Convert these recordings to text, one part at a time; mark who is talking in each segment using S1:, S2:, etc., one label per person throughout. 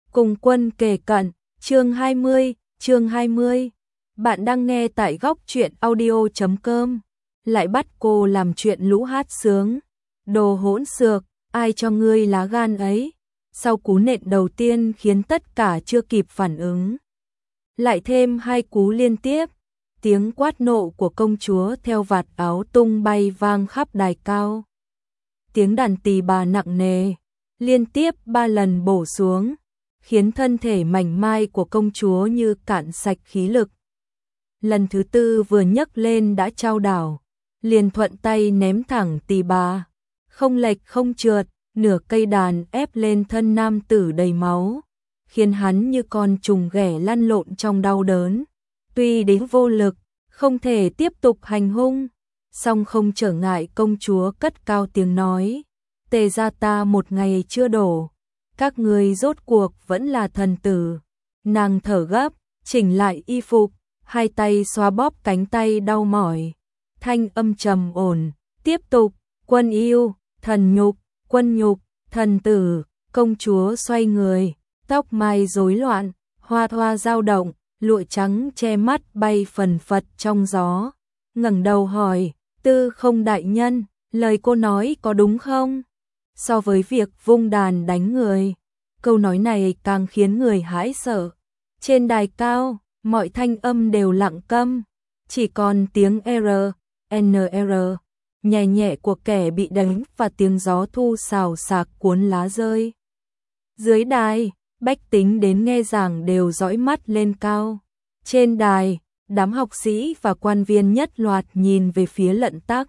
S1: Cùng quân kề cận, chương 20. Bạn đang nghe tại góc truyện audio.com. Lại bắt cô làm chuyện lũ hát sướng. Đồ hỗn xược, ai cho ngươi lá gan ấy? Sau cú nện đầu tiên khiến tất cả chưa kịp phản ứng. Lại thêm hai cú liên tiếp. Tiếng quát nộ của công chúa theo vạt áo tung bay vang khắp đài cao. Tiếng đàn tỳ bà nặng nề, liên tiếp 3 lần bổ xuống, khiến thân thể mảnh mai của công chúa như cạn sạch khí lực. Lần thứ 4 vừa nhấc lên đã chao đảo, liền thuận tay ném thẳng tỳ bà, không lệch không trượt, nửa cây đàn ép lên thân nam tử đầy máu, khiến hắn như con trùng ghẻ lăn lộn trong đau đớn. Tuy đến vô lực, không thể tiếp tục hành hung, song không trở ngại công chúa cất cao tiếng nói, Tề gia ta một ngày chưa đổ, các ngươi rốt cuộc vẫn là thần tử. Nàng thở gấp, chỉnh lại y phục, hai tay xoa bóp cánh tay đau mỏi, thanh âm trầm ổn, tiếp tục, quân yêu, thần nhục, quân nhục, thần tử. Công chúa xoay người, tóc mai rối loạn, hoa hoa dao động, lụa trắng che mắt bay phần phật trong gió, ngẩng đầu hỏi, Tư Không đại nhân, lời cô nói có đúng không? So với việc vung đàn đánh người, câu nói này càng khiến người hãi sợ. Trên đài cao, mọi thanh âm đều lặng câm, chỉ còn tiếng NR nhẹ nhẹ của kẻ bị đánh và tiếng gió thu xào xạc cuốn lá rơi. Dưới đài, bách tính đến nghe giảng đều dõi mắt lên cao. Trên đài, đám học sĩ và quan viên nhất loạt nhìn về phía Lận Tắc.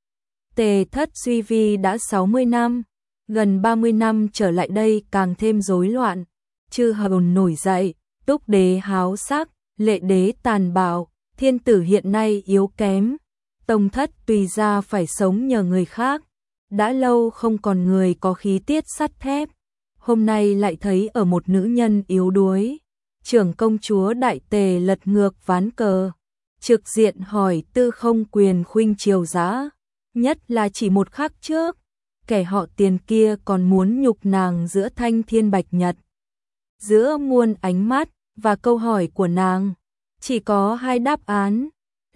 S1: Tề thất suy vi đã 60 năm, gần 30 năm trở lại đây càng thêm rối loạn. Chư hầu nổi dậy, Túc đế háo sắc, Lệ đế tàn bạo, thiên tử hiện nay yếu kém. Tông thất tùy ra phải sống nhờ người khác. Đã lâu không còn người có khí tiết sắt thép. Hôm nay lại thấy ở một nữ nhân yếu đuối. Trưởng công chúa Đại Tề lật ngược ván cờ, trực diện hỏi Tư Không quyền khuynh triều giã, nhất là chỉ một khắc trước, kẻ họ Tiền kia còn muốn nhục nàng giữa thanh thiên bạch nhật. Giữa muôn ánh mắt và câu hỏi của nàng, chỉ có hai đáp án,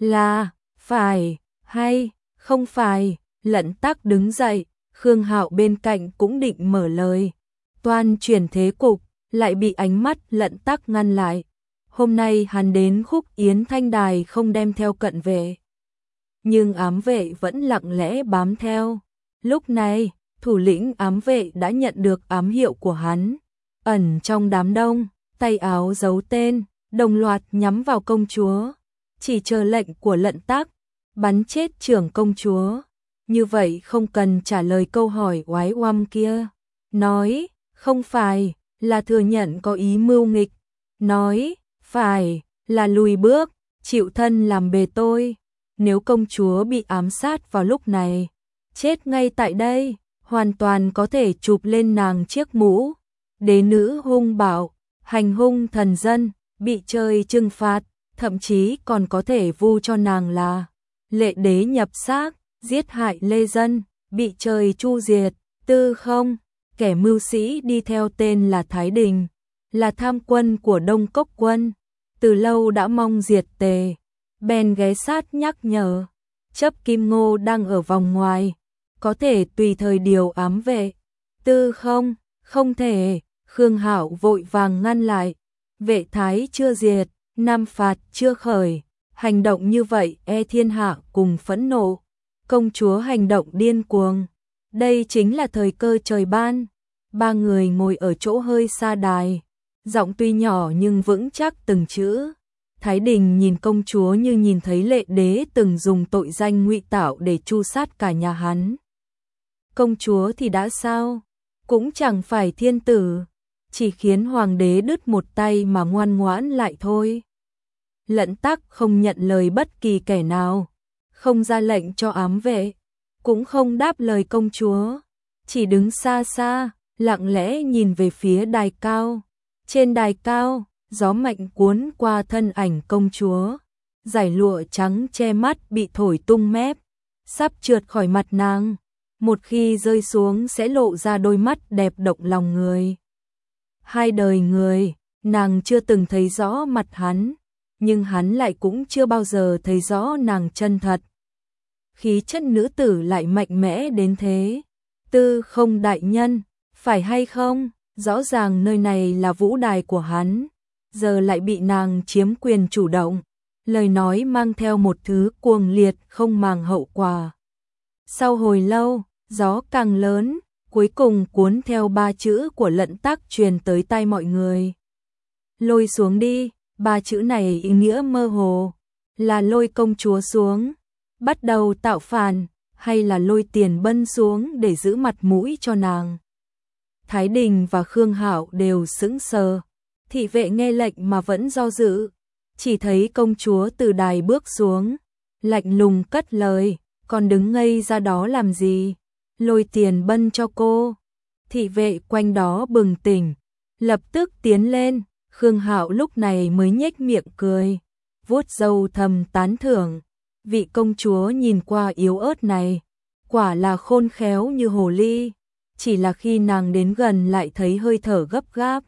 S1: là phải hay không phải. Lận Tắc đứng dậy, Khương Hạo bên cạnh cũng định mở lời, toan chuyển thế cục, lại bị ánh mắt Lận Tắc ngăn lại. Hôm nay hắn đến Khúc Yến Thanh Đài không đem theo cận vệ, nhưng ám vệ vẫn lặng lẽ bám theo. Lúc này, thủ lĩnh ám vệ đã nhận được ám hiệu của hắn, ẩn trong đám đông, tay áo giấu tên, đồng loạt nhắm vào công chúa, chỉ chờ lệnh của Lận Tắc, bắn chết trưởng công chúa. Như vậy không cần trả lời câu hỏi oái oăm kia. Nói, không phải, là thừa nhận có ý mưu nghịch. Nói, phải, là lùi bước, chịu thân làm bề tôi. Nếu công chúa bị ám sát vào lúc này, chết ngay tại đây, hoàn toàn có thể chụp lên nàng chiếc mũ. Đế nữ hung bạo, hành hung thần dân, bị trời trừng phạt, thậm chí còn có thể vu cho nàng là Lệ đế nhập xác, giết hại lê dân, bị trời chu diệt. Tư Không, kẻ mưu sĩ đi theo tên là Thái Đình, là tham quân của Đông Cốc quân, từ lâu đã mong diệt Tề, bèn ghé sát nhắc nhở. Chấp Kim Ngô đang ở vòng ngoài, có thể tùy thời điều ám vệ. Tư Không, không thể. Khương Hạo vội vàng ngăn lại, vệ thái chưa diệt, nam phạt chưa khởi, hành động như vậy e thiên hạ cùng phẫn nộ. Công chúa hành động điên cuồng, đây chính là thời cơ trời ban. Ba người ngồi ở chỗ hơi xa đài, giọng tuy nhỏ nhưng vững chắc từng chữ. Thái Đình nhìn công chúa như nhìn thấy Lệ đế từng dùng tội danh ngụy tạo để tru sát cả nhà hắn. Công chúa thì đã sao, cũng chẳng phải thiên tử, chỉ khiến hoàng đế đứt một tay mà ngoan ngoãn lại thôi. Lận Tắc không nhận lời bất kỳ kẻ nào, không ra lệnh cho ám vệ, cũng không đáp lời công chúa, chỉ đứng xa xa, lặng lẽ nhìn về phía đài cao. Trên đài cao, gió mạnh cuốn qua thân ảnh công chúa, dải lụa trắng che mắt bị thổi tung mép, sắp trượt khỏi mặt nàng, một khi rơi xuống sẽ lộ ra đôi mắt đẹp động lòng người. Hai đời người, nàng chưa từng thấy rõ mặt hắn, nhưng hắn lại cũng chưa bao giờ thấy rõ nàng chân thật. Khí chất nữ tử lại mạnh mẽ đến thế. Tư Không đại nhân, phải hay không? Rõ ràng nơi này là vũ đài của hắn, giờ lại bị nàng chiếm quyền chủ động. Lời nói mang theo một thứ cuồng liệt không màng hậu quả. Sau hồi lâu, gió càng lớn, cuối cùng cuốn theo ba chữ của Lận Tắc truyền tới tai mọi người. Lôi xuống đi, ba chữ này ý nghĩa mơ hồ, là lôi công chúa xuống, bắt đầu tạo phản, hay là lôi Tiền Bân xuống để giữ mặt mũi cho nàng. Thái Đình và Khương Hạo đều sững sờ, thị vệ nghe lệnh mà vẫn do dự, chỉ thấy công chúa từ đài bước xuống, lạnh lùng cất lời, còn đứng ngây ra đó làm gì, lôi Tiền Bân cho cô. Thị vệ quanh đó bừng tỉnh, lập tức tiến lên, Khương Hạo lúc này mới nhếch miệng cười, vuốt râu thầm tán thưởng, vị công chúa nhìn qua yếu ớt này, quả là khôn khéo như hồ ly, chỉ là khi nàng đến gần lại thấy hơi thở gấp gáp.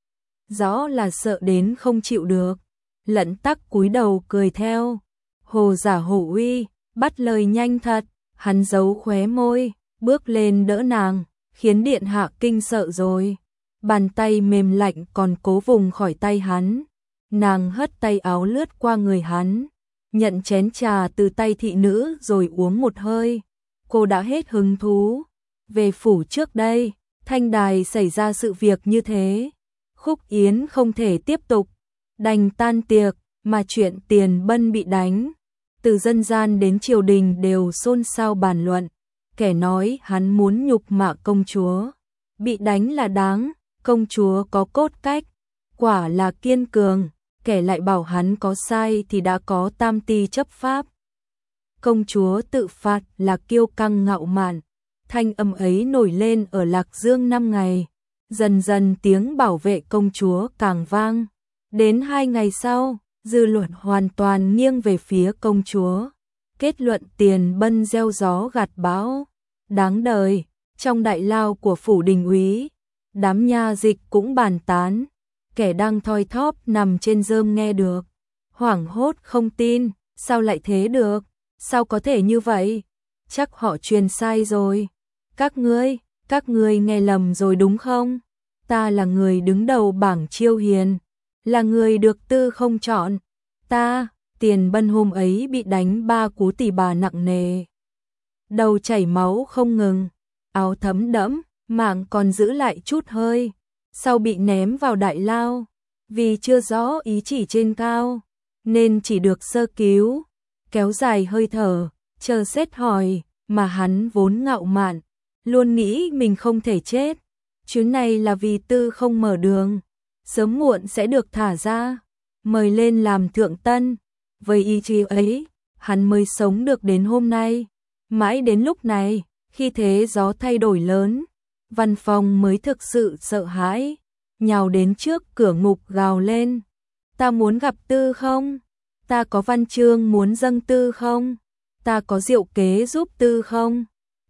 S1: Rõ là sợ đến không chịu được. Lận Tắc cúi đầu cười theo, hồ giả hổ uy, bắt lời nhanh thật, hắn giấu khóe môi, bước lên đỡ nàng, khiến điện hạ kinh sợ rồi. Bàn tay mềm lạnh còn cố vùng khỏi tay hắn, nàng hất tay áo lướt qua người hắn, nhận chén trà từ tay thị nữ rồi uống một hơi. Cô đã hết hứng thú. Về phủ trước đây, Thanh Đài xảy ra sự việc như thế, Khúc Yến không thể tiếp tục, đành tan tiệc, mà chuyện Tiền Bân bị đánh, từ dân gian đến triều đình đều xôn xao bàn luận, kẻ nói hắn muốn nhục mạ công chúa, bị đánh là đáng, công chúa có cốt cách, quả là kiên cường, kẻ lại bảo hắn có sai thì đã có tam ti chấp pháp. Công chúa tự phạt là kiêu căng ngạo mạn, thanh âm ấy nổi lên ở Lạc Dương 5 ngày, dần dần tiếng bảo vệ công chúa càng vang. Đến 2 ngày sau, dư luận hoàn toàn nghiêng về phía công chúa. Kết luận Tiền Bân gieo gió gặt bão. Đáng đời, trong đại lao của phủ đình úy, đám nha dịch cũng bàn tán. Kẻ đang thoi thóp nằm trên rơm nghe được, hoảng hốt không tin, sao lại thế được, sao có thể như vậy, chắc họ truyền sai rồi. Các ngươi nghe lầm rồi đúng không? Ta là người đứng đầu bảng chiêu hiền, là người được Tư Không chọn. Ta, Tiền Bân hôm ấy bị đánh 3 cú tỉ bà nặng nề. Đầu chảy máu không ngừng, áo thấm đẫm, mạng còn giữ lại chút hơi. Sau bị ném vào đại lao, vì chưa rõ ý chỉ trên cao, nên chỉ được sơ cứu, kéo dài hơi thở, chờ xét hỏi, mà hắn vốn ngạo mạn, luôn nghĩ mình không thể chết. Chuyến này là vì Tư Không mở đường, sớm muộn sẽ được thả ra, mời lên làm thượng tân. Với ý chí ấy, hắn mới sống được đến hôm nay. Mãi đến lúc này, khi thế gió thay đổi lớn, Văn Phong mới thực sự sợ hãi, nhào đến trước cửa ngục gào lên. Ta muốn gặp Tư Không, ta có văn chương muốn dâng Tư Không, ta có diệu kế giúp Tư Không,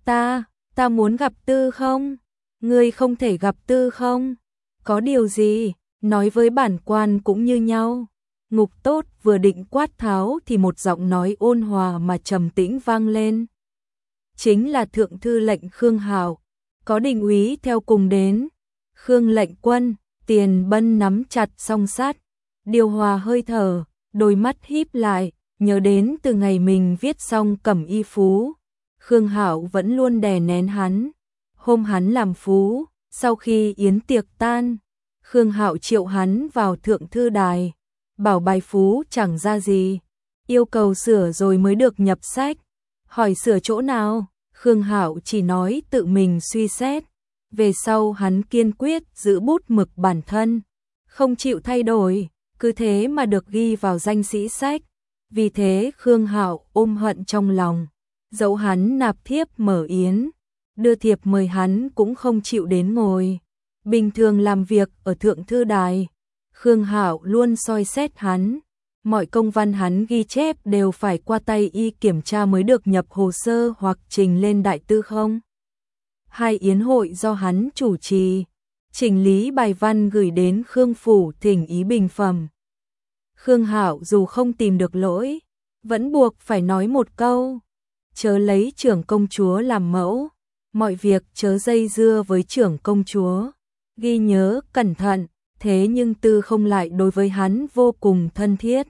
S1: ta muốn gặp Tư Không, ngươi không thể gặp Tư Không, có điều gì, nói với bản quan cũng như nhau. Ngục tốt vừa định quát tháo thì một giọng nói ôn hòa mà trầm tĩnh vang lên. Chính là thượng thư lệnh Khương Hạo, có đình úy theo cùng đến. Khương lệnh quân, Tiền Bân nắm chặt song sát, điều hòa hơi thở, đôi mắt híp lại, nhớ đến từ ngày mình viết xong Cẩm Y Phú, Khương Hạo vẫn luôn đè nén hắn. Hôm hắn làm phú, sau khi yến tiệc tan, Khương Hạo triệu hắn vào thượng thư đài, bảo bài phú chẳng ra gì, yêu cầu sửa rồi mới được nhập sách. Hỏi sửa chỗ nào, Khương Hạo chỉ nói tự mình suy xét. Về sau hắn kiên quyết giữ bút mực bản thân, không chịu thay đổi, cứ thế mà được ghi vào danh sĩ sách. Vì thế Khương Hạo ôm hận trong lòng, dẫu hắn nạp thiếp mở yến, đưa thiệp mời hắn cũng không chịu đến ngồi. Bình thường làm việc ở thượng thư đài, Khương Hạo luôn soi xét hắn, mọi công văn hắn ghi chép đều phải qua tay y kiểm tra mới được nhập hồ sơ hoặc trình lên đại tư không. 2 yến hội do hắn chủ trì, chỉnh lý bài văn gửi đến Khương phủ thỉnh ý bình phẩm. Khương Hạo dù không tìm được lỗi, vẫn buộc phải nói một câu, chớ lấy trưởng công chúa làm mẫu, mọi việc chớ dây dưa với trưởng công chúa, ghi nhớ cẩn thận. Thế nhưng Tư Không lại đối với hắn vô cùng thân thiết.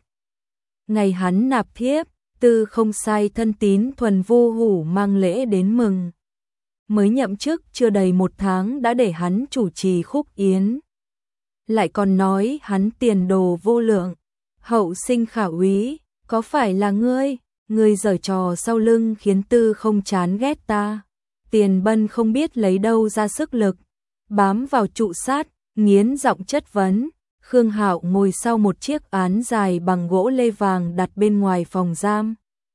S1: Ngày hắn nạp thiếp, Tư Không sai thân tín Thuần Vô Hủ mang lễ đến mừng. Mới nhậm chức chưa đầy 1 tháng đã để hắn chủ trì khúc yến. Lại còn nói hắn tiền đồ vô lượng, hậu sinh khả úy, có phải là ngươi giở trò sau lưng khiến Tư Không chán ghét ta. Tiền Bân không biết lấy đâu ra sức lực, bám vào trụ sát, nghiến giọng chất vấn. Khương Hạo ngồi sau một chiếc án dài bằng gỗ lê vàng đặt bên ngoài phòng giam.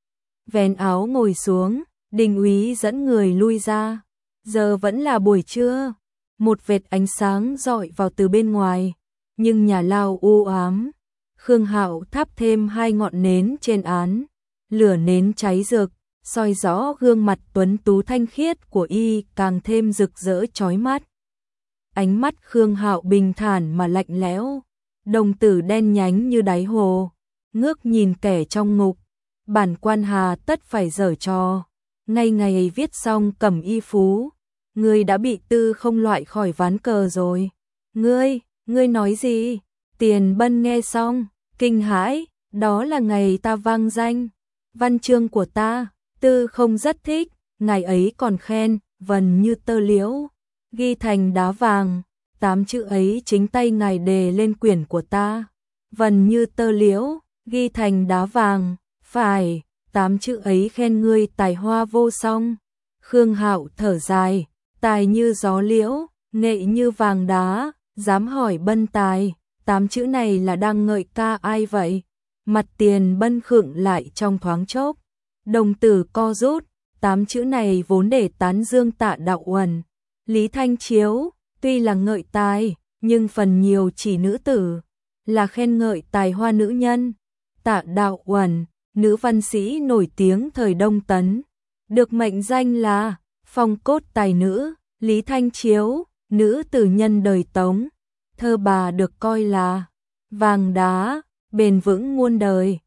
S1: Vén áo ngồi xuống, Đình úy dẫn người lui ra. Giờ vẫn là buổi trưa, một vệt ánh sáng rọi vào từ bên ngoài, nhưng nhà lao u ám. Khương Hạo thắp thêm 2 ngọn nến trên án, lửa nến cháy rực, soi rõ gương mặt tuấn tú thanh khiết của y càng thêm rực rỡ chói mắt. Ánh mắt Khương Hạo bình thản mà lạnh lẽo, đồng tử đen nhánh như đáy hồ, ngước nhìn kẻ trong ngục. Bản quan hà tất phải giở trò, ngay ngày viết xong cẩm y phú, ngươi đã bị Tư Không loại khỏi ván cờ rồi. Ngươi nói gì? Tiền Bân nghe xong, kinh hãi, đó là ngày ta vang danh. Văn chương của ta, Tư Không rất thích, ngày ấy còn khen, vần như tơ liễu, ghi thành đá vàng, 8 chữ ấy chính tay ngài đề lên quyển của ta. Vần như tơ liễu, ghi thành đá vàng, phải, 8 chữ ấy khen ngươi tài hoa vô song. Khương Hạo thở dài, tài như gió liễu, nghệ như vàng đá, dám hỏi Bân tài, 8 chữ này là đang ngợi ca ai vậy? Mặt Tiền Bân khựng lại trong thoáng chốc, đồng tử co rút, 8 chữ này vốn để tán dương Tạ Đạo Uẩn, Lý Thanh Chiếu, tuy là ngợi tài, nhưng phần nhiều chỉ nữ tử, là khen ngợi tài hoa nữ nhân. Tạ Đạo Uẩn, nữ văn sĩ nổi tiếng thời Đông Tấn, được mệnh danh là phong cốt tài nữ. Lý Thanh Chiếu, nữ tử nhân đời Tống, thơ bà được coi là vàng đá, bền vững muôn đời.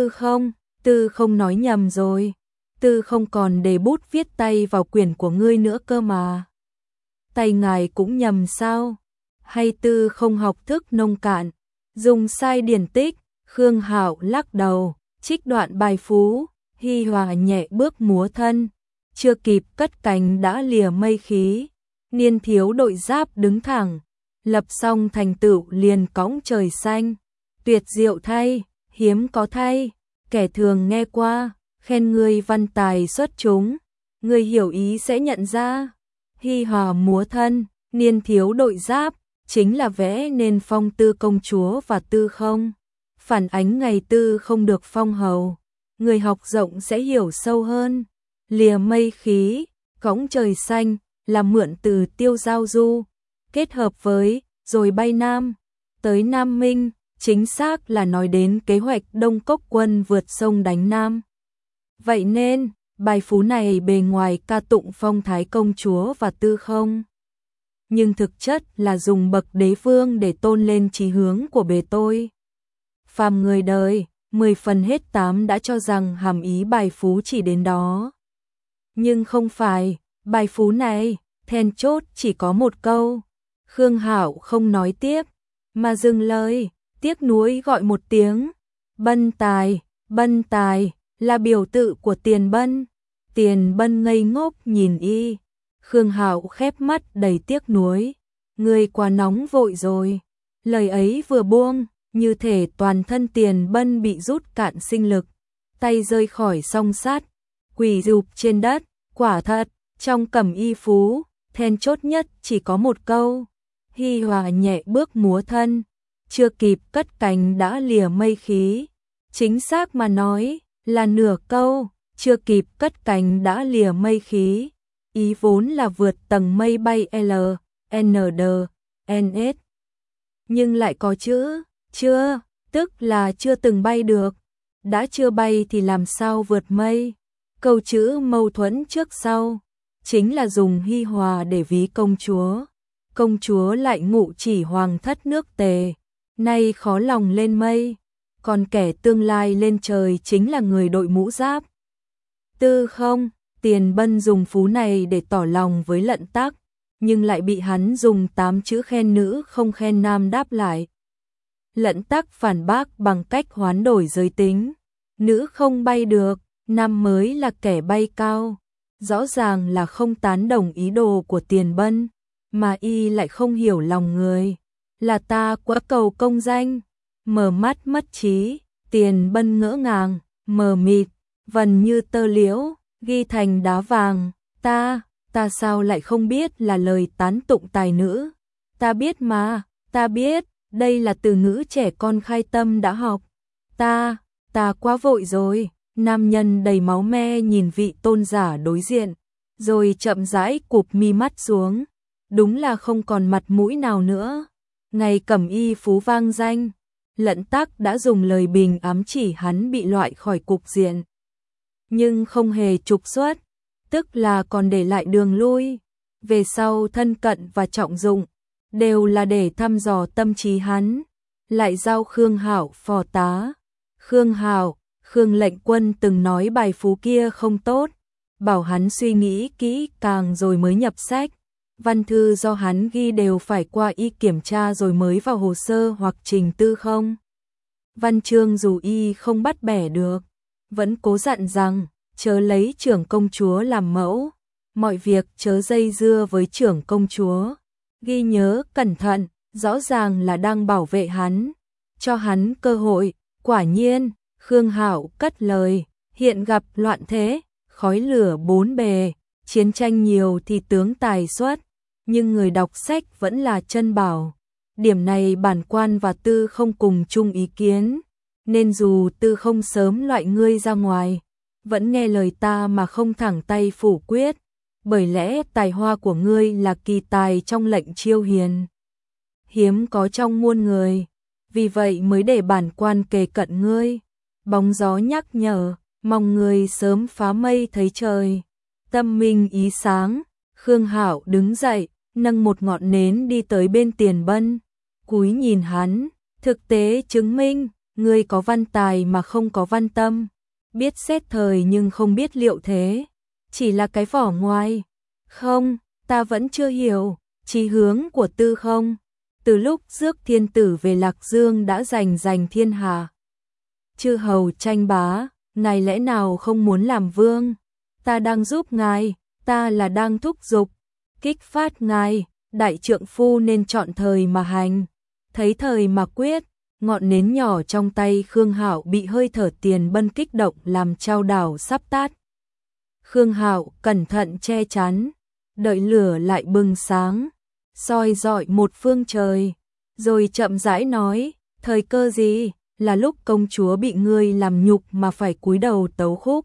S1: Tư Không nói nhầm rồi, Tư Không còn để bút viết tay vào quyển của ngươi nữa cơ mà. Tay ngài cũng nhầm sao? Hay Tư Không học thức nông cạn, dùng sai điển tích? Khương Hạo lắc đầu, trích đoạn bài phú, hi hòa nhẹ bước múa thân, chưa kịp cất cánh đã lìa mây khí. Niên thiếu đội giáp đứng thẳng, lập xong thành tựu liền cõng trời xanh. Tuyệt diệu thay, hiếm có thay, kẻ thường nghe qua, khen ngươi văn tài xuất chúng, người hiểu ý sẽ nhận ra. Hi hòa múa thân, niên thiếu đội giáp, chính là vẽ nên phong Tư công chúa và Tư Không. Phản ánh ngày Tư Không được phong hầu, người học rộng sẽ hiểu sâu hơn. Lìa mây khí, cõng trời xanh là mượn từ Tiêu Giao Du, kết hợp với rồi bay Nam, tới Nam Minh, chính xác là nói đến kế hoạch Đông Cốc quân vượt sông đánh Nam. Vậy nên, bài phú này bề ngoài ca tụng phong thái công chúa và Tư Không, nhưng thực chất là dùng bậc đế vương để tôn lên chí hướng của bề tôi. Phàm người đời, 10 phần hết 8 đã cho rằng hàm ý bài phú chỉ đến đó. Nhưng không phải, bài phú này, then chốt chỉ có một câu. Khương Hạo không nói tiếp, mà dừng lời, tiếc nuối gọi một tiếng. Bân tài, là biểu tự của Tiền Bân. Tiền Bân ngây ngốc nhìn y. Khương Hạo khép mắt đầy tiếc nuối. Ngươi quá nóng vội rồi. Lời ấy vừa buông, như thể toàn thân Tiền Bân bị rút cạn sinh lực, tay rơi khỏi song sát, quỳ rụp trên đất. Quả thật, trong cẩm y phú, then chốt nhất chỉ có một câu. Hi hòa nhẹ bước múa thân, chưa kịp cất cánh đã lìa mây khí. Chính xác mà nói, là nửa câu, chưa kịp cất cánh đã lìa mây khí. Ý vốn là vượt tầng mây bay L, N, D, N, S. Nhưng lại có chữ, chưa, tức là chưa từng bay được. Đã chưa bay thì làm sao vượt mây? Câu chữ mâu thuẫn trước sau, chính là dùng hi hòa để ví công chúa. công chúa lại ngụ chỉ hoàng thất nước Tề, nay khó lòng lên mây, còn kẻ tương lai lên trời chính là người đội mũ giáp. Tư không, Tiền Bân dùng phú này để tỏ lòng với Lận Tắc, nhưng lại bị hắn dùng 8 chữ khen nữ không khen nam đáp lại. Lận Tắc phản bác bằng cách hoán đổi giới tính, nữ không bay được, nam mới là kẻ bay cao. Rõ ràng là không tán đồng ý đồ của Tiền Bân, mà y lại không hiểu lòng người. Là ta quá cầu công danh, mở mắt mất trí, Tiền Bân ngỡ ngàng, mờ mịt, vần như tơ liễu, ghi thành đá vàng. Ta sao lại không biết là lời tán tụng tài nữ? Ta biết mà, ta biết, đây là từ ngữ trẻ con khai tâm đã học. Ta quá vội rồi. Nam nhân đầy máu me nhìn vị tôn giả đối diện, rồi chậm rãi cụp mi mắt xuống. Đúng là không còn mặt mũi nào nữa. Ngày cẩm y phú vang danh, Lận Tắc đã dùng lời bình ám chỉ hắn bị loại khỏi cục diện. Nhưng không hề trục xuất, tức là còn để lại đường lui. Về sau thân cận và trọng dụng, đều là để thăm dò tâm trí hắn. Lại giao Khương Hạo phò tá. Khương lệnh quân từng nói bài phú kia không tốt, bảo hắn suy nghĩ kỹ càng rồi mới nhập sách. Văn thư do hắn ghi đều phải qua y kiểm tra rồi mới vào hồ sơ hoặc trình tư không. Văn chương dù y không bắt bẻ được, vẫn cố dặn rằng, chớ lấy trưởng công chúa làm mẫu, mọi việc chớ dây dưa với trưởng công chúa. Ghi nhớ cẩn thận, rõ ràng là đang bảo vệ hắn, cho hắn cơ hội. Quả nhiên, Khương Hạo cất lời, hiện gặp loạn thế, khói lửa bốn bề, chiến tranh nhiều thì tướng tài xuất, nhưng người đọc sách vẫn là chân bảo. Điểm này bản quan và Tư không cùng chung ý kiến, nên dù Tư không sớm loại ngươi ra ngoài, vẫn nghe lời ta mà không thẳng tay phủ quyết, bởi lẽ tài hoa của ngươi là kỳ tài trong lệnh chiêu hiền, hiếm có trong muôn người, vì vậy mới để bản quan kề cận ngươi. Bóng gió nhắc nhở, mong người sớm phá mây thấy trời. Tâm minh ý sáng, Khương Hạo đứng dậy, nâng một ngọn nến đi tới bên Tiền Bân, cúi nhìn hắn, thực tế chứng minh, ngươi có văn tài mà không có văn tâm, biết xét thời nhưng không biết liệu thế, chỉ là cái vỏ ngoài. Không, ta vẫn chưa hiểu, chí hướng của Tư không. Từ lúc rước thiên tử về Lạc Dương đã giành thiên hạ. Chư hầu tranh bá, ngài lẽ nào không muốn làm vương? Ta đang giúp ngài, ta là đang thúc giục, kích phát ngài, đại trượng phu nên chọn thời mà hành, thấy thời mà quyết. Ngọn nến nhỏ trong tay Khương Hạo bị hơi thở Tiền Bân kích động làm chao đảo sắp tắt. Khương Hạo cẩn thận che chắn, đợi lửa lại bừng sáng, soi rọi một phương trời, rồi chậm rãi nói, thời cơ gì? Là lúc công chúa bị ngươi làm nhục mà phải cúi đầu tấu khúc?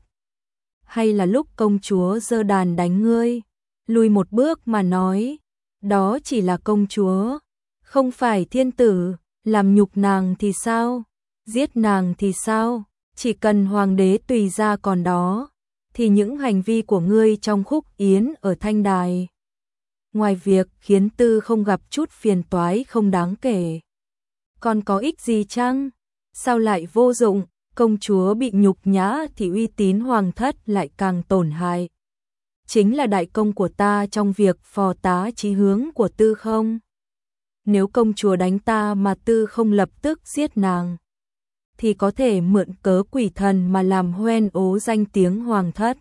S1: Hay là lúc công chúa giơ đàn đánh ngươi? Lùi một bước mà nói, đó chỉ là công chúa, không phải thiên tử. Làm nhục nàng thì sao? Giết nàng thì sao? Chỉ cần hoàng đế tùy ra còn đó, thì những hành vi của ngươi trong khúc yến ở Thanh Đài, ngoài việc khiến Tư không gặp chút phiền toái không đáng kể, còn có ích gì chăng? Sao lại vô dụng? Công chúa bị nhục nhã thì uy tín hoàng thất lại càng tổn hại. Chính là đại công của ta trong việc phò tá chí hướng của Tư không. Nếu công chúa đánh ta mà Tư không lập tức giết nàng, thì có thể mượn cớ quỷ thần mà làm hoen ố danh tiếng hoàng thất.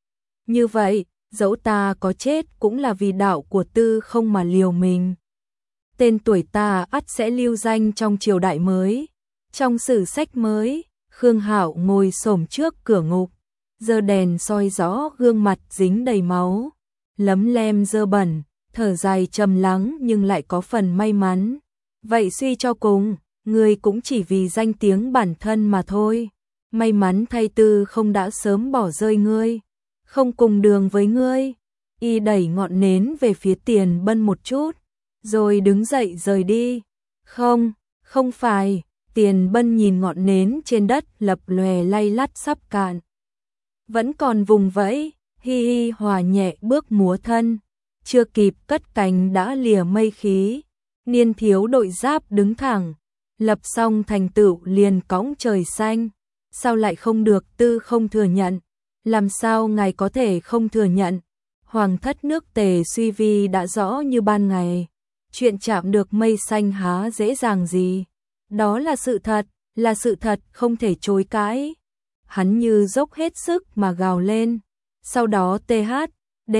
S1: Như vậy, dẫu ta có chết cũng là vì đạo của Tư không mà liều mình. Tên tuổi ta ắt sẽ lưu danh trong triều đại mới, trong sử sách mới. Khương Hạo ngồi xổm trước cửa ngục, giơ đèn soi rõ gương mặt dính đầy máu, lấm lem dơ bẩn, thở dài trầm lắng nhưng lại có phần may mắn. Vậy suy cho cùng, ngươi cũng chỉ vì danh tiếng bản thân mà thôi. May mắn thay Tư không đã sớm bỏ rơi ngươi, không cùng đường với ngươi. Y đẩy ngọn nến về phía Tiền Bân một chút, rồi đứng dậy rời đi. Không phải. Tiền Bân nhìn ngọn nến trên đất lập lòe lay lắt sắp cạn, vẫn còn vùng vẫy, hi hi hòa nhẹ bước múa thân. chưa kịp cất cánh đã lìa mây khí. Niên thiếu đội giáp đứng thẳng, lập xong thành tựu liền cõng trời xanh. Sao lại không được? Tư không thừa nhận. Làm sao ngài có thể không thừa nhận? Hoàng thất nước Tề suy vi đã rõ như ban ngày. Chuyện chạm được mây xanh há dễ dàng gì. Đó là sự thật không thể chối cãi. Hắn như dốc hết sức mà gào lên. Sau đó THD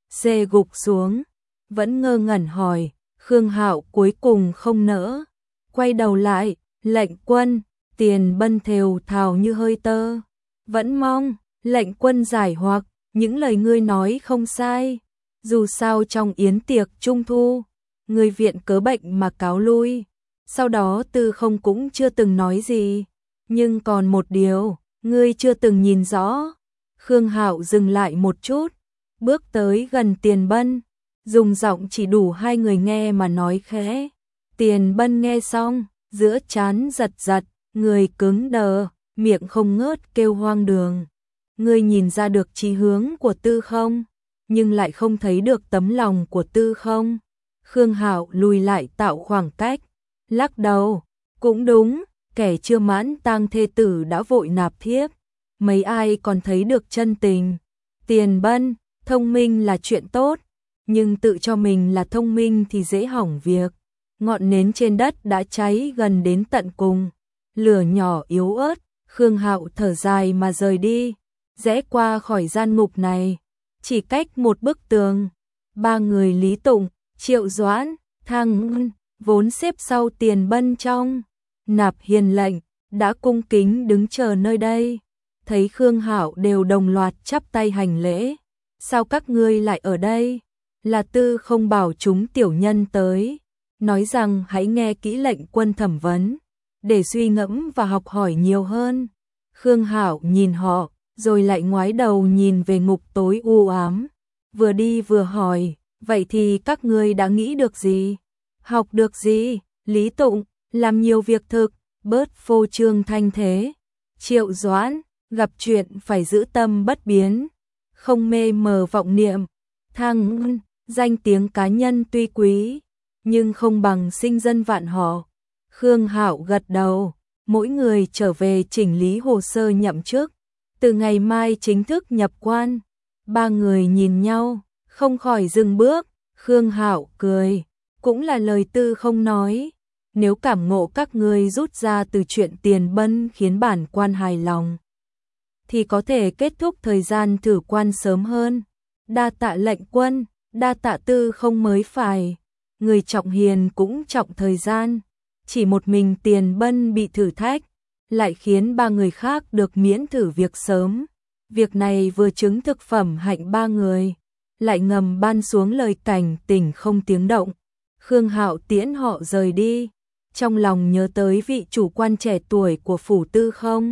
S1: gục xuống, vẫn ngơ ngẩn hỏi. Khương Hạo cuối cùng không nỡ, quay đầu lại, lệnh quân. Tiền Bân thều thào như hơi tơ. Vẫn mong, lệnh quân giải hoặc, những lời ngươi nói không sai. Dù sao trong yến tiệc trung thu, người viện cớ bệnh mà cáo lui. Sau đó Tư Không cũng chưa từng nói gì. Nhưng còn một điều, ngươi chưa từng nhìn rõ. Khương Hạo dừng lại một chút, bước tới gần Tiền Bân, dùng giọng chỉ đủ hai người nghe mà nói khẽ. Tiền Bân nghe xong, giữa trán giật giật, người cứng đờ, miệng không ngớt kêu hoang đường. Ngươi nhìn ra được chí hướng của Tư Không, nhưng lại không thấy được tấm lòng của Tư Không. Khương Hạo lùi lại tạo khoảng cách, lắc đầu. Cũng đúng, kẻ chưa mãn tang thê tử đã vội nạp thiếp, mấy ai còn thấy được chân tình. Tiền Bân, thông minh là chuyện tốt, nhưng tự cho mình là thông minh thì dễ hỏng việc. Ngọn nến trên đất đã cháy gần đến tận cùng, lửa nhỏ yếu ớt. Khương Hạo thở dài mà rời đi, rẽ qua khỏi gian ngục này. Chỉ cách một bức tường, ba người Lý Tụng, Triệu Doãn, Thang Ngân vốn xếp sau Tiền Bân trong nạp hiền lệnh, đã cung kính đứng chờ nơi đây. Thấy Khương Hạo đều đồng loạt chắp tay hành lễ. Sao các ngươi lại ở đây? Là Tư Không bảo chúng tiểu nhân tới, nói rằng hãy nghe kỹ lệnh quân thẩm vấn, để suy ngẫm và học hỏi nhiều hơn. Khương Hạo nhìn họ, rồi lại ngoái đầu nhìn về ngục tối u ám, vừa đi vừa hỏi, vậy thì các ngươi đã nghĩ được gì? Học được gì? Lý Tụng, làm nhiều việc thực, bớt phô trương thanh thế. Triệu Doãn, gặp chuyện phải giữ tâm bất biến, không mê mờ vọng niệm. Thang Ngân, danh tiếng cá nhân tuy quý, nhưng không bằng sinh dân vạn họ. Khương Hạo gật đầu, mỗi người trở về chỉnh lý hồ sơ nhậm chức, từ ngày mai chính thức nhập quan. Ba người nhìn nhau, không khỏi dừng bước. Khương Hạo cười, cũng là lời Tư Không nói, nếu cảm ngộ các ngươi rút ra từ chuyện Tiền Bân khiến bản quan hài lòng, thì có thể kết thúc thời gian thử quan sớm hơn. Đa tạ lệnh quân, đa tạ Tư Không mới phải. Người trọng hiền cũng trọng thời gian, chỉ một mình Tiền Bân bị thử thách, lại khiến ba người khác được miễn thử việc sớm. Việc này vừa chứng thực phẩm hạnh ba người, lại ngầm ban xuống lời cảnh tỉnh không tiếng động. Khương Hạo tiễn họ rời đi, trong lòng nhớ tới vị chủ quan trẻ tuổi của phủ Tư Không,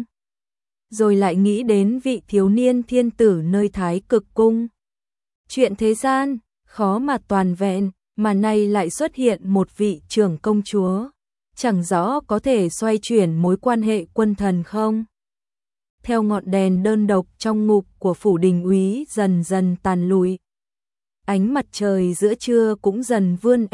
S1: rồi lại nghĩ đến vị thiếu niên thiên tử nơi Thái Cực Cung. Chuyện thế gian khó mà toàn vẹn, mà nay lại xuất hiện một vị trưởng công chúa, chẳng rõ có thể xoay chuyển mối quan hệ quân thần không. Theo ngọn đèn đơn độc trong ngục của phủ đình úy dần dần tàn lụi, ánh mặt trời giữa trưa cũng dần vươn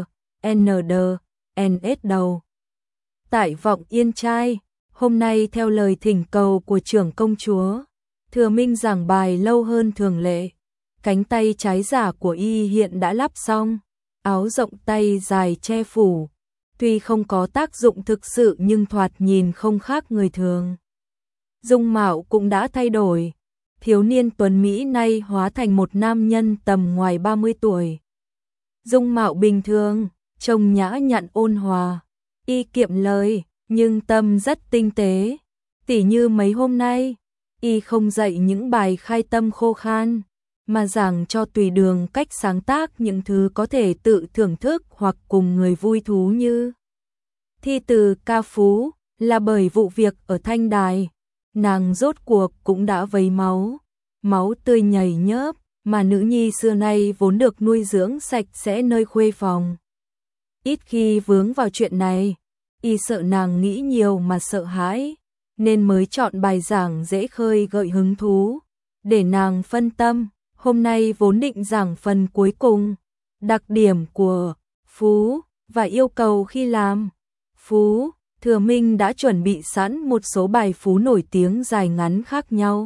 S1: LND đầu. Tại Vọng Yên Trai, hôm nay theo lời thỉnh cầu của trưởng công chúa, Thừa Minh giảng bài lâu hơn thường lệ. Cánh tay trái giả của y hiện đã lắp xong, áo rộng tay dài che phủ, tuy không có tác dụng thực sự nhưng thoạt nhìn không khác người thường. Dung mạo cũng đã thay đổi, thiếu niên tuấn Mỹ nay hóa thành một nam nhân tầm ngoài 30 tuổi. Dung mạo bình thường, trông nhã nhặn ôn hòa, y kiệm lời, nhưng tâm rất tinh tế. Tỉ như mấy hôm nay, y không dạy những bài khai tâm khô khan, mà giảng cho tùy đường cách sáng tác những thứ có thể tự thưởng thức hoặc cùng người vui thú như thi từ ca phú. Là bởi vụ việc ở Thanh Đài, nàng rốt cuộc cũng đã vấy máu, máu tươi nhảy nhớp, mà nữ nhi xưa nay vốn được nuôi dưỡng sạch sẽ nơi khuê phòng. Ít khi vướng vào chuyện này, y sợ nàng nghĩ nhiều mà sợ hãi, nên mới chọn bài giảng dễ khơi gợi hứng thú, để nàng phân tâm. Hôm nay vốn định giảng phần cuối cùng, đặc điểm của phú và yêu cầu khi làm phú. Thừa Minh đã chuẩn bị sẵn một số bài phú nổi tiếng dài ngắn khác nhau.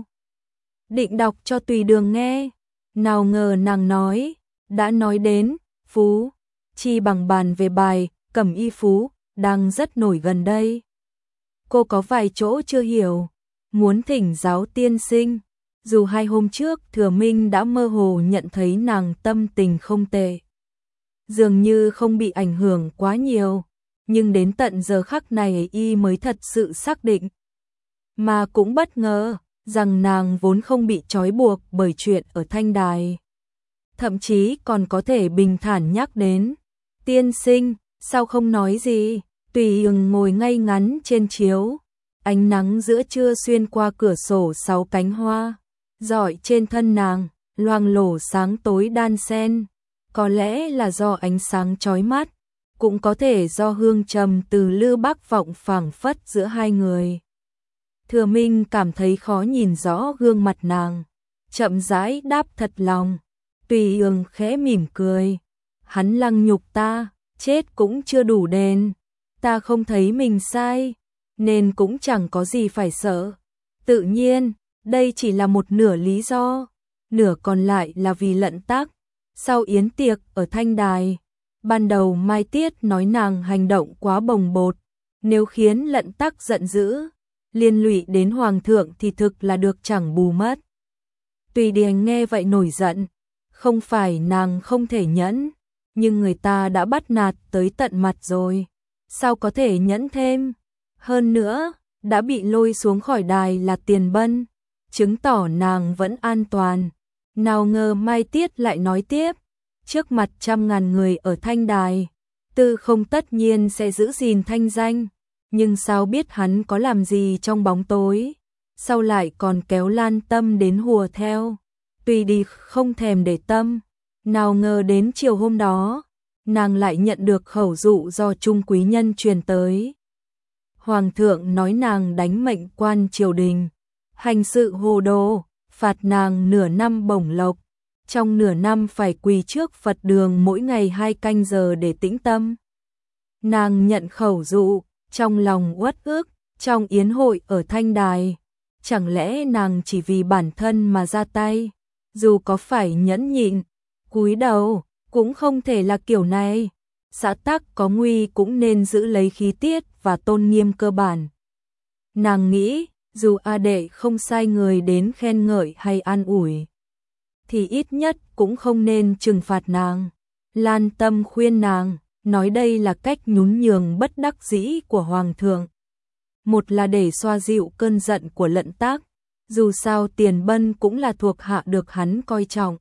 S1: Định đọc cho Tùy Đường nghe, nào ngờ nàng nói, đã nói đến phú, chi bằng bàn về bài Cẩm Y Phú, đang rất nổi gần đây. Cô có vài chỗ chưa hiểu, muốn thỉnh giáo tiên sinh. Dù 2 hôm trước Thừa Minh đã mơ hồ nhận thấy nàng tâm tình không tệ, dường như không bị ảnh hưởng quá nhiều, nhưng đến tận giờ khắc này y mới thật sự xác định. Mà cũng bất ngờ rằng nàng vốn không bị trói buộc bởi chuyện ở Thanh Đài. Thậm chí còn có thể bình thản nhắc đến. Tiên sinh, sao không nói gì? Tùy Ưng ngồi ngay ngắn trên chiếu. Ánh nắng giữa trưa xuyên qua cửa sổ 6 cánh hoa, rọi trên thân nàng, loang lổ sáng tối đan xen. Có lẽ là do ánh sáng chói mắt, cũng có thể do hương trầm từ Lư Bắc vọng phảng phất giữa hai người. Thừa Minh cảm thấy khó nhìn rõ gương mặt nàng, chậm rãi đáp thật lòng. Tùy Ưng khẽ mỉm cười. Hắn lăng nhục ta, chết cũng chưa đủ đền. Ta không thấy mình sai, nên cũng chẳng có gì phải sợ. Tự nhiên, đây chỉ là một nửa lý do, nửa còn lại là vì Lận Tắc. Sau yến tiệc ở Thanh Đài, ban đầu Mai Tiết nói nàng hành động quá bồng bột, nếu khiến Lận Tắc giận dữ, liên lụy đến hoàng thượng thì thực là được chẳng bù mất. Tùy Điềng nghe vậy nổi giận, không phải nàng không thể nhẫn, nhưng người ta đã bắt nạt tới tận mặt rồi, sao có thể nhẫn thêm? Hơn nữa, đã bị lôi xuống khỏi đài là Tiền Bân, chứng tỏ nàng vẫn an toàn. Nào ngờ Mai Tiết lại nói tiếp, trước mặt 100.000 người ở Thanh Đài, Tư Không tất nhiên sẽ giữ gìn thanh danh, nhưng sao biết hắn có làm gì trong bóng tối, sao lại còn kéo Lan Tâm đến hùa theo. Tùy đi không thèm để tâm, nào ngờ đến chiều hôm đó, nàng lại nhận được khẩu dụ do Trung quý nhân truyền tới. Hoàng thượng nói nàng đánh mệnh quan triều đình, hành sự hồ đồ, phạt nàng nửa năm bổng lộc, trong nửa năm phải quỳ trước Phật đường mỗi ngày 2 canh giờ để tĩnh tâm. Nàng nhận khẩu dụ, trong lòng uất ức, trong yến hội ở Thanh Đài, chẳng lẽ nàng chỉ vì bản thân mà ra tay, dù có phải nhẫn nhịn, cúi đầu, cũng không thể là kiểu này. Xã tắc có nguy cũng nên giữ lấy khí tiết và tôn nghiêm cơ bản. Nàng nghĩ, dù A Đệ không sai người đến khen ngợi hay an ủi, thì ít nhất cũng không nên trừng phạt nàng. Lan Tâm khuyên nàng, nói đây là cách nhún nhường bất đắc dĩ của Hoàng thượng. Một là để xoa dịu cơn giận của Lận Tắc, dù sao Tiền Bân cũng là thuộc hạ được hắn coi trọng.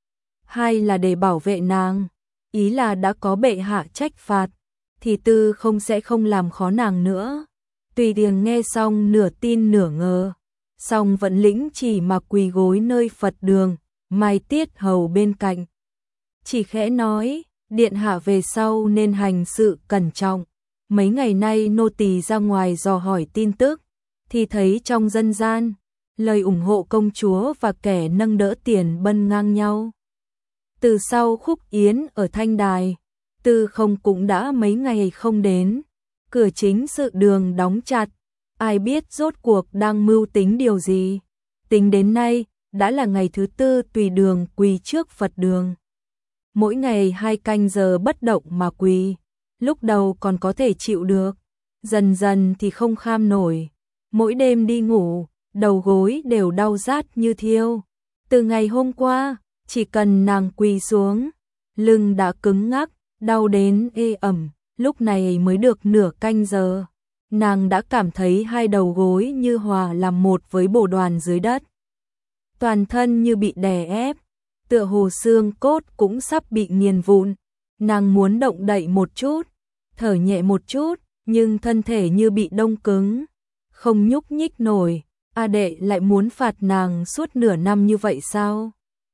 S1: Hai là để bảo vệ nàng, ý là đã có bệ hạ trách phạt, thì Tư Không sẽ không làm khó nàng nữa. Tùy Điềng nghe xong nửa tin nửa ngờ, song vẫn lĩnh chỉ mà quỳ gối nơi Phật đường, Mai Tiết hầu bên cạnh. Chỉ khẽ nói, điện hạ về sau nên hành sự cẩn trọng. Mấy ngày nay nô tỳ ra ngoài dò hỏi tin tức, thì thấy trong dân gian, lời ủng hộ công chúa và kẻ nâng đỡ Tiền Bân ngang nhau. Từ sau khúc yến ở Thanh Đài, Tư Không cũng đã mấy ngày không đến, cửa chính sự đường đóng chặt, ai biết rốt cuộc đang mưu tính điều gì. Tính đến nay, đã là ngày thứ 4 Tùy Đường quỳ trước Phật đường. Mỗi ngày 2 canh giờ bất động mà quỳ, lúc đầu còn có thể chịu được, dần dần thì không kham nổi. Mỗi đêm đi ngủ, đầu gối đều đau rát như thiêu. Từ ngày hôm qua, chỉ cần nàng quỳ xuống, lưng đã cứng ngắc, đau đến ê ẩm. Lúc này mới được nửa canh giờ, nàng đã cảm thấy hai đầu gối như hòa làm một với bồ đoàn dưới đất. Toàn thân như bị đè ép, tựa hồ xương cốt cũng sắp bị nghiền vụn. Nàng muốn động đậy một chút, thở nhẹ một chút, nhưng thân thể như bị đông cứng, không nhúc nhích nổi. A Đệ lại muốn phạt nàng suốt nửa năm như vậy sao?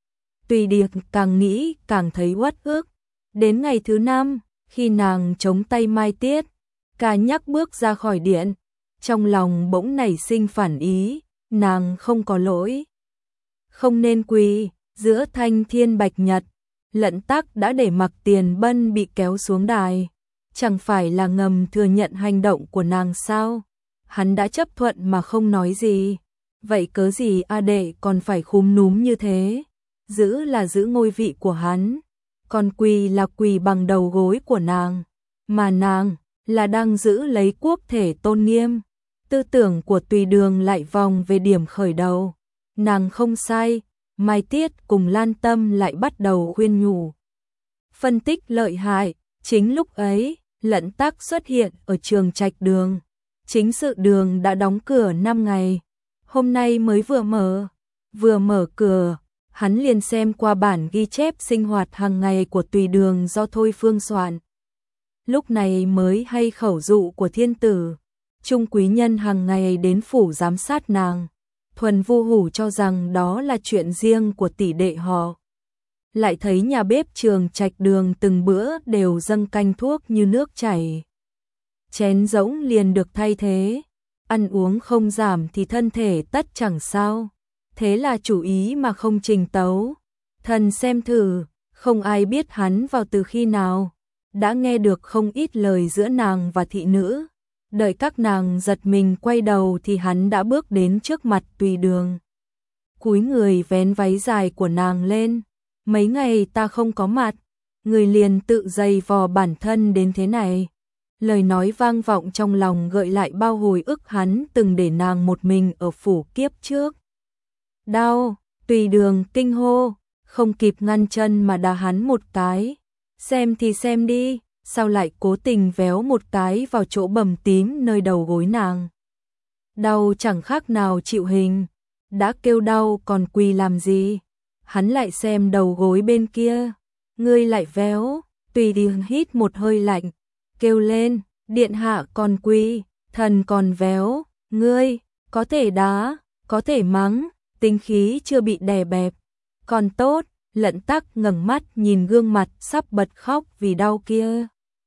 S1: Tùy Điềng càng nghĩ càng thấy uất ức. Đến ngày thứ 5, khi nàng chống tay Mai Tiết, cả nhắc bước ra khỏi điện, trong lòng bỗng nảy sinh phản ý, nàng không có lỗi, không nên quỳ, Giữa thanh thiên bạch nhật, Lận Tắc đã để mặc Tiền Bân bị kéo xuống đài. Chẳng phải là ngầm thừa nhận hành động của nàng sao? Hắn đã chấp thuận mà không nói gì. Vậy cớ gì A Đệ còn phải khúm núm như thế? Giữ là giữ ngôi vị của hắn, còn quỳ là quỳ bằng đầu gối của nàng. Mà nàng là đang giữ lấy quốc thể tôn nghiêm. Tư tưởng của Tùy Đường lại vòng về điểm khởi đầu. Nàng không sai, Mai Tiết cùng Lan Tâm lại bắt đầu khuyên nhủ. Phân tích lợi hại, chính lúc ấy, Lận Tắc xuất hiện ở Trường Trạch Đường. Chính sự đường đã đóng cửa 5 ngày, hôm nay mới vừa mở cửa, hắn liền xem qua bản ghi chép sinh hoạt hàng ngày của Tùy Đường do Thôi Phương soạn. Lúc này mới hay khẩu dụ của thiên tử, Trung quý nhân hàng ngày đến phủ giám sát nàng. Thuần Vu Hủ cho rằng đó là chuyện riêng của tỷ đệ họ. Lại thấy nhà bếp Trường Trạch Đường từng bữa đều dâng canh thuốc như nước chảy. Chén rỗng liền được thay thế, ăn uống không giảm thì thân thể tất chẳng sao. Thế là chủ ý mà không trình tấu. Thần xem thử, không ai biết hắn vào từ khi nào. Đã nghe được không ít lời giữa nàng và thị nữ. Đợi các nàng giật mình quay đầu thì hắn đã bước đến trước mặt Tùy Đường. Cúi người vén váy dài của nàng lên. Mấy ngày ta không có mặt, người liền tự dày vò bản thân đến thế này. Lời nói vang vọng trong lòng gợi lại bao hồi ức hắn từng để nàng một mình ở phủ kiếp trước. Đau, Tùy Đường kinh hô, không kịp ngăn chân mà đá hắn một cái. Xem thì xem đi, sao lại cố tình véo một cái vào chỗ bầm tím nơi đầu gối nàng. Đau chẳng khác nào chịu hình, đã kêu đau còn quỳ làm gì. Hắn lại xem đầu gối bên kia, ngươi lại véo. Tùy Đường hít một hơi lạnh, kêu lên, điện hạ còn quỳ, thần còn véo, ngươi có thể đá, có thể mắng, tính khí chưa bị đè bẹp, còn tốt. Lận Tắc ngẩng mắt nhìn gương mặt sắp bật khóc vì đau kia,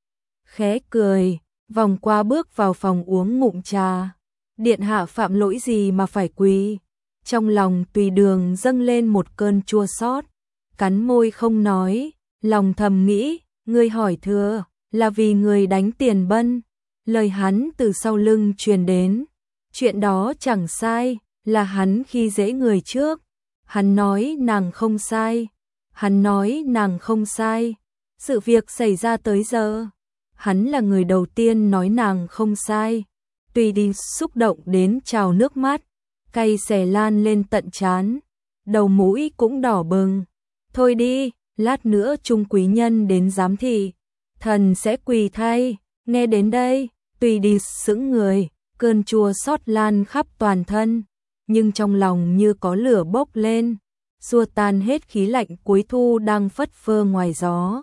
S1: khẽ cười, vòng qua bước vào phòng uống ngụm trà. Điện hạ phạm lỗi gì mà phải quỳ? Trong lòng Tùy Đường dâng lên một cơn chua xót, cắn môi không nói, lòng thầm nghĩ, ngươi hỏi thừa là vì người đánh Tiền Bân. Lời hắn từ sau lưng truyền đến, chuyện đó chẳng sai, là hắn khi dễ người trước. Hắn nói nàng không sai, hắn nói nàng không sai. Sự việc xảy ra tới giờ, hắn là người đầu tiên nói nàng không sai. Tùy Đi xúc động đến trào nước mắt, cay xè lan lên tận trán, đầu mũi cũng đỏ bừng. Thôi đi, lát nữa Trung quý nhân đến giám thị, thần sẽ quỳ thay. Nghe đến đây, Tùy Đi sững người, cơn chua xót lan khắp toàn thân, nhưng trong lòng như có lửa bốc lên, xua tan hết khí lạnh cuối thu đang phất phơ ngoài gió.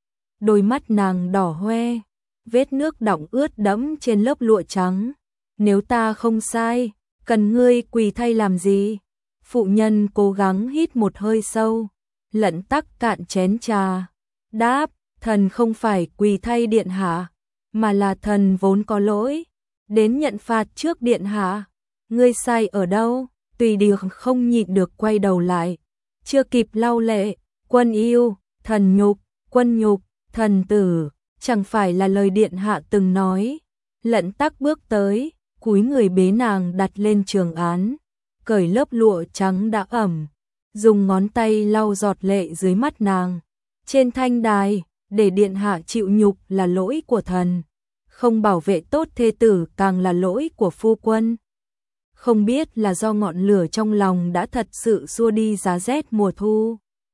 S1: Đôi mắt nàng đỏ hoe, vết nước đọng ướt đẫm trên lớp lụa trắng. Nếu ta không sai, cần ngươi quỳ thay làm gì? Phụ nhân cố gắng hít một hơi sâu. Lận Tắc cạn chén trà, đáp, thần không phải quỳ thay điện hạ, mà là thần vốn có lỗi, đến nhận phạt trước điện hạ. Ngươi sai ở đâu? Tùy Đường không nhịn được quay đầu lại, chưa kịp lau lệ. Quân yêu, thần nhục, quân nhục, thần tử, chẳng phải là lời điện hạ từng nói. Lận Tắc bước tới, cúi người bế nàng đặt lên trường án, cởi lớp lụa trắng đã ẩm, dùng ngón tay lau giọt lệ dưới mắt nàng. Trên thanh đài, để điện hạ chịu nhục là lỗi của thần, không bảo vệ tốt thê tử càng là lỗi của phu quân. Không biết là do ngọn lửa trong lòng đã thật sự xua đi giá rét mùa thu,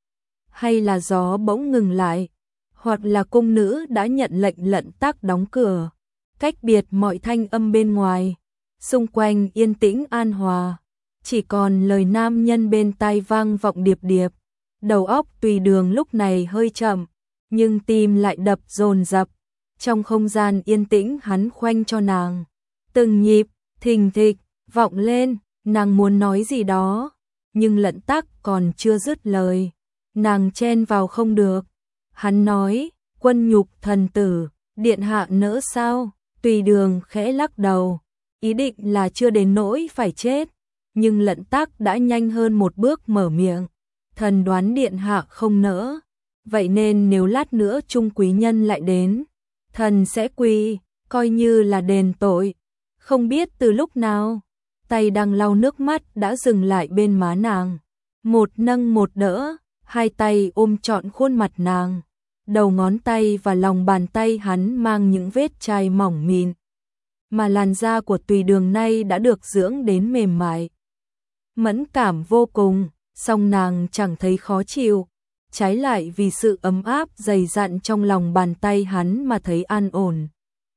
S1: hay là gió bỗng ngừng lại, hoặc là cung nữ đã nhận lệnh Lận Tắc đóng cửa, cách biệt mọi thanh âm bên ngoài, xung quanh yên tĩnh an hòa, chỉ còn lời nam nhân bên tai vang vọng điệp điệp. Đầu óc Tùy Đường lúc này hơi chậm, nhưng tim lại đập dồn dập. Trong không gian yên tĩnh hắn khoanh cho nàng, từng nhịp thình thịch vọng lên. Nàng muốn nói gì đó, nhưng Lận Tắc còn chưa dứt lời, nàng chen vào không được. Hắn nói, quân nhục thần tử, điện hạ nỡ sao? Tùy Đường khẽ lắc đầu, ý định là chưa đến nỗi phải chết, nhưng Lận Tắc đã nhanh hơn một bước mở miệng. thần đoán điện hạ không nỡ, vậy nên nếu lát nữa Trung quý nhân lại đến, thần sẽ quỳ, coi như là đền tội. Không biết từ lúc nào, tay đang lau nước mắt đã dừng lại bên má nàng, một nâng một đỡ, hai tay ôm trọn khuôn mặt nàng. Đầu ngón tay và lòng bàn tay hắn mang những vết chai mỏng mịn, mà làn da của Tùy Đường nay đã được dưỡng đến mềm mại, mẫn cảm vô cùng, song nàng chẳng thấy khó chịu, trái lại vì sự ấm áp dày dặn trong lòng bàn tay hắn mà thấy an ổn.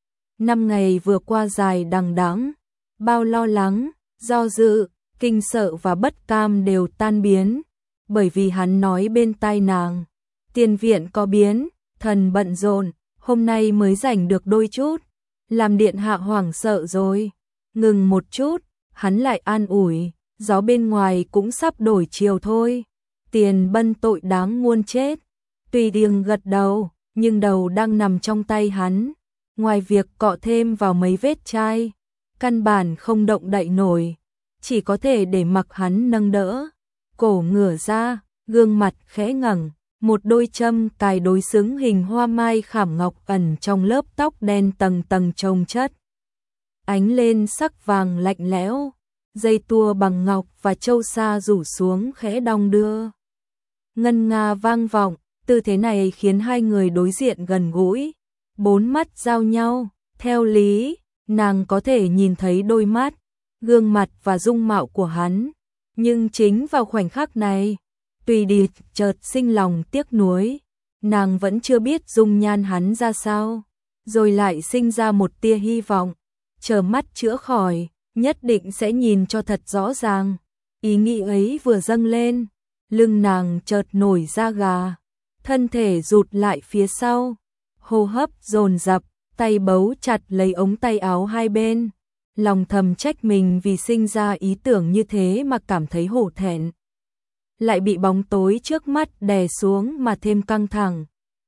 S1: 5 ngày vừa qua dài đằng đẵng, bao lo lắng, do dự, kinh sợ và bất cam đều tan biến, bởi vì hắn nói bên tai nàng, tiền viện có biến, thần bận rộn, hôm nay mới rảnh được đôi chút, làm điện hạ hoảng sợ rồi. Ngừng một chút, hắn lại an ủi, gió bên ngoài cũng sắp đổi chiều thôi, Tiền Bân tội đáng muôn chết. Tùy Đường gật đầu, nhưng đầu đang nằm trong tay hắn, ngoài việc cọ thêm vào mấy vết chai, căn bản không động đậy nổi, chỉ có thể để mặc hắn nâng đỡ, cổ ngửa ra, gương mặt khẽ ngẩng, một đôi châm cài đối xứng hình hoa mai khảm ngọc ẩn trong lớp tóc đen tầng tầng chồng chất, ánh lên sắc vàng lạnh lẽo, dây tua bằng ngọc và châu sa rủ xuống khẽ đong đưa. Ngân nga vang vọng, tư thế này khiến hai người đối diện gần gũi, bốn mắt giao nhau, theo lý, nàng có thể nhìn thấy đôi mắt, gương mặt và dung mạo của hắn, nhưng chính vào khoảnh khắc này, Tùy Điệp chợt sinh lòng tiếc nuối, nàng vẫn chưa biết dung nhan hắn ra sao, rồi lại sinh ra một tia hy vọng, chờ mắt chữa khỏi, nhất định sẽ nhìn cho thật rõ ràng. Ý nghĩ ấy vừa dâng lên, lưng nàng chợt nổi da gà, thân thể rụt lại phía sau, hô hấp dồn dập, tay bấu chặt lấy ống tay áo hai bên, lòng thầm trách mình vì sinh ra ý tưởng như thế mà cảm thấy hổ thẹn. Lại bị bóng tối trước mắt đè xuống mà thêm căng thẳng.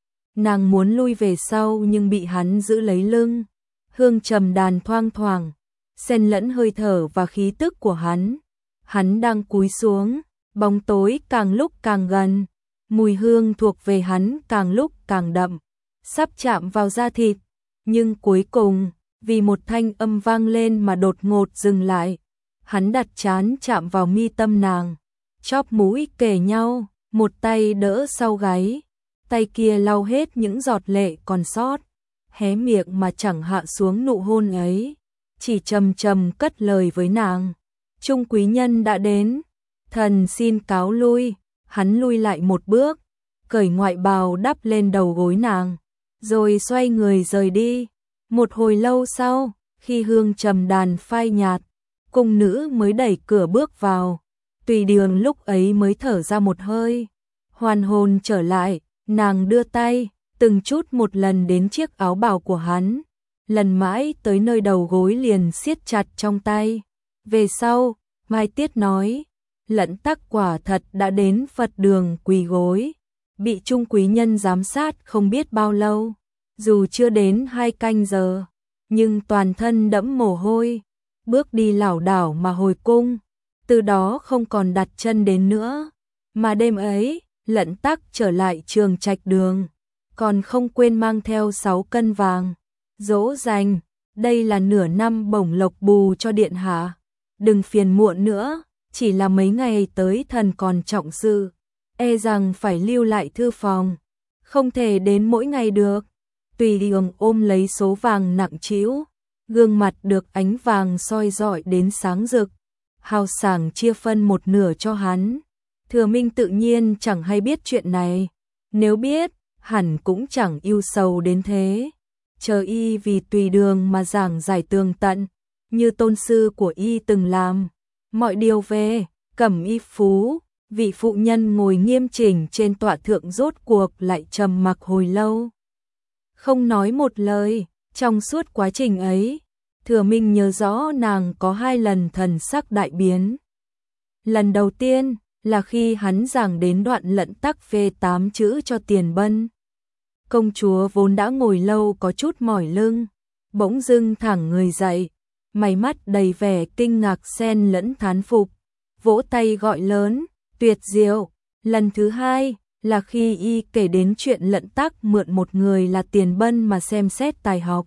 S1: Nàng muốn lui về sau nhưng bị hắn giữ lấy lưng, hương trầm đàn thoang thoảng, xen lẫn hơi thở và khí tức của hắn. Hắn đang cúi xuống, bóng tối càng lúc càng gần, mùi hương thuộc về hắn càng lúc càng đậm, sắp chạm vào da thịt, nhưng cuối cùng, vì một thanh âm vang lên mà đột ngột dừng lại. Hắn đặt trán chạm vào mi tâm nàng, chóp mũi kề nhau, một tay đỡ sau gáy, tay kia lau hết những giọt lệ còn sót, hé miệng mà chẳng hạ xuống nụ hôn ấy, chỉ trầm trầm cất lời với nàng. Trung quý nhân đã đến, thần xin cáo lui. Hắn lui lại một bước, cởi ngoại bào đắp lên đầu gối nàng, rồi xoay người rời đi. Một hồi lâu sau, khi hương trầm đàn phai nhạt, cung nữ mới đẩy cửa bước vào. Tùy Đường lúc ấy mới thở ra một hơi, hoàn hồn trở lại, nàng đưa tay, từng chút một lần đến chiếc áo bào của hắn, lần mãi tới nơi đầu gối liền siết chặt trong tay. Về sau, Mai Tiết nói, Lẫn Tắc quả thật đã đến Phật đường quỳ gối, bị Trung quý nhân giám sát không biết bao lâu, dù chưa đến 2 canh giờ, nhưng toàn thân đẫm mồ hôi, bước đi lảo đảo mà hồi cung, từ đó không còn đặt chân đến nữa. Mà đêm ấy, Lẫn Tắc trở lại Trường Trạch Đường, còn không quên mang theo 6 cân vàng, dỗ dành, đây là nửa năm bổng lộc bù cho điện hạ. Đừng phiền muộn nữa, chỉ là mấy ngày tới thần còn trọng sự, e rằng phải lưu lại thư phòng, không thể đến mỗi ngày được. Tùy Đường ôm lấy số vàng nặng trĩu, gương mặt được ánh vàng soi rọi đến sáng rực, hào sảng chia phân một nửa cho hắn. Thừa Minh tự nhiên chẳng hay biết chuyện này, nếu biết, hẳn cũng chẳng ưu sầu đến thế. Chờ y vì Tùy Đường mà giảng giải tường tận, như tôn sư của y từng làm. Mọi điều về Cẩm Y Phú, vị phụ nhân ngồi nghiêm chỉnh trên tọa thượng rốt cuộc lại trầm mặc hồi lâu, không nói một lời. Trong suốt quá trình ấy, Thừa Minh nhớ rõ nàng có 2 lần thần sắc đại biến. Lần đầu tiên là khi hắn giảng đến đoạn Lẫn Tắc về 8 chữ cho Tiền Bân. Công chúa vốn đã ngồi lâu có chút mỏi lưng, bỗng dưng thẳng người dậy, mày mắt đầy vẻ kinh ngạc xen lẫn thán phục, vỗ tay gọi lớn, tuyệt diệu, Lần thứ hai là khi y kể đến chuyện Lận Tắc mượn một người là Tiền Bân mà xem xét tài học,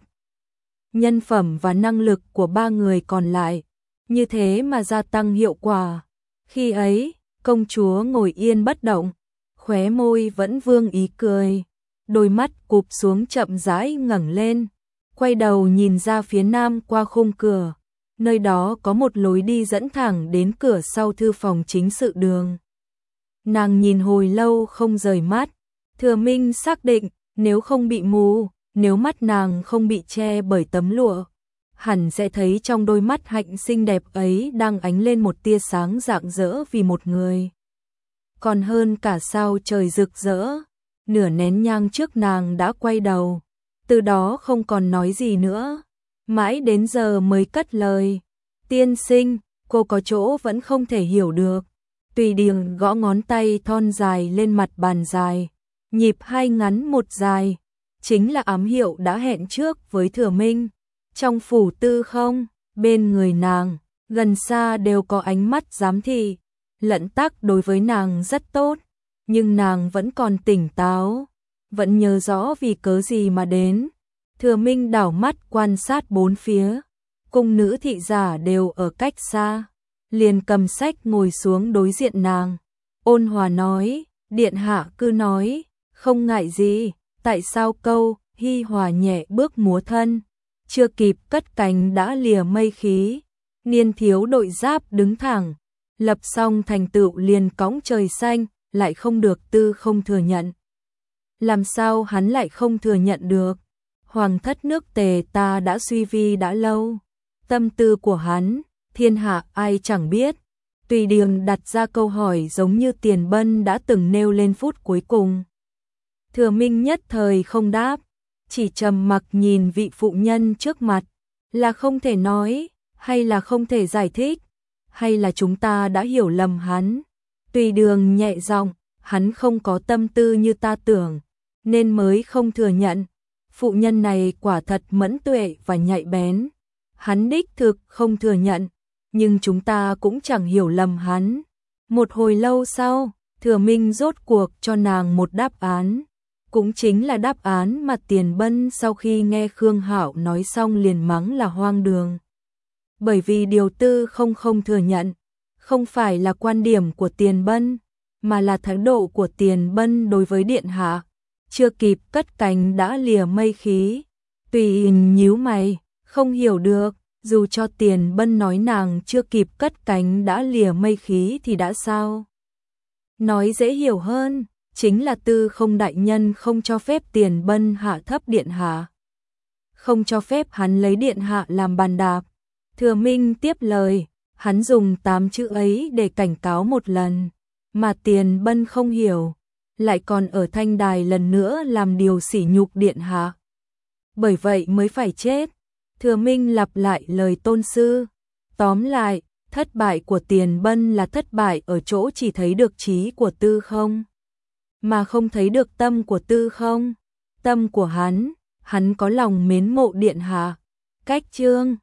S1: nhân phẩm và năng lực của ba người còn lại, như thế mà gia tăng hiệu quả. Khi ấy, công chúa ngồi yên bất động, khóe môi vẫn vương ý cười, đôi mắt cụp xuống chậm rãi ngẩng lên, quay đầu nhìn ra phía nam qua khung cửa, nơi đó có một lối đi dẫn thẳng đến cửa sau thư phòng chính sự đường. Nàng nhìn hồi lâu không rời mắt, Thừa Minh xác định nếu không bị mù, nếu mắt nàng không bị che bởi tấm lụa, hẳn sẽ thấy trong đôi mắt hạnh xinh đẹp ấy đang ánh lên một tia sáng rạng rỡ vì một người. Còn hơn cả sao trời rực rỡ, nửa nén nhang trước nàng đã quay đầu, từ đó không còn nói gì nữa, mãi đến giờ mới cất lời. Tiên sinh, cô có chỗ vẫn không thể hiểu được. Tùy Điềng gõ ngón tay thon dài lên mặt bàn dài, nhịp hai ngắn một dài, chính là ám hiệu đã hẹn trước với Thừa Minh. Trong phủ tư không, bên người nàng, gần xa đều có ánh mắt giám thị. Lận Tắc đối với nàng rất tốt, nhưng nàng vẫn còn tỉnh táo, vẫn nhớ rõ vì cớ gì mà đến. Thừa Minh đảo mắt quan sát bốn phía, cung nữ thị giả đều ở cách xa, liền cầm sách ngồi xuống đối diện nàng, ôn hòa nói, điện hạ cứ nói, không ngại gì, tại sao câu, hi hòa nhẹ bước múa thân, chưa kịp cất cánh đã lìa mây khí, niên thiếu đội giáp đứng thẳng, lập xong thành tựu liền cõng trời xanh, lại không được tư không thừa nhận. Làm sao hắn lại không thừa nhận được? Hoàng thất nước Tề ta đã suy vi đã lâu, tâm tư của hắn, thiên hạ ai chẳng biết. Tùy Điềng đặt ra câu hỏi giống như Tiền Bân đã từng nêu lên phút cuối cùng. Thừa Minh nhất thời không đáp, chỉ trầm mặc nhìn vị phụ nhân trước mặt, là không thể nói, hay là không thể giải thích, hay là chúng ta đã hiểu lầm hắn. Tùy Đường nhẹ giọng, hắn không có tâm tư như ta tưởng, nên mới không thừa nhận. Phụ nhân này quả thật mẫn tuệ và nhạy bén, hắn đích thực không thừa nhận, nhưng chúng ta cũng chẳng hiểu lầm hắn. Một hồi lâu sau, Thừa Minh rốt cuộc cho nàng một đáp án, cũng chính là đáp án mà Tiền Bân sau khi nghe Khương Hạo nói xong liền mắng là hoang đường. Bởi vì điều tư không thừa nhận, không phải là quan điểm của Tiền Bân, mà là thái độ của Tiền Bân đối với điện hạ. Chưa kịp cất cánh đã lìa mây khí. Tùy nhíu mày, không hiểu được, dù cho Tiền Bân nói nàng chưa kịp cất cánh đã lìa mây khí thì đã sao? Nói dễ hiểu hơn, chính là tư không đại nhân không cho phép Tiền Bân hạ thấp điện hạ, không cho phép hắn lấy điện hạ làm bàn đạp. Thừa Minh tiếp lời, hắn dùng 8 chữ ấy để cảnh cáo một lần, mà Tiền Bân không hiểu, lại còn ở thanh đài lần nữa làm điều sỉ nhục điện hạ. Bởi vậy mới phải chết. Thừa Minh lặp lại lời tôn sư. Tóm lại, thất bại của Tiền Bân là thất bại ở chỗ chỉ thấy được trí của tư không, mà không thấy được tâm của tư không. Tâm của hắn có lòng mến mộ điện hạ. Cách chương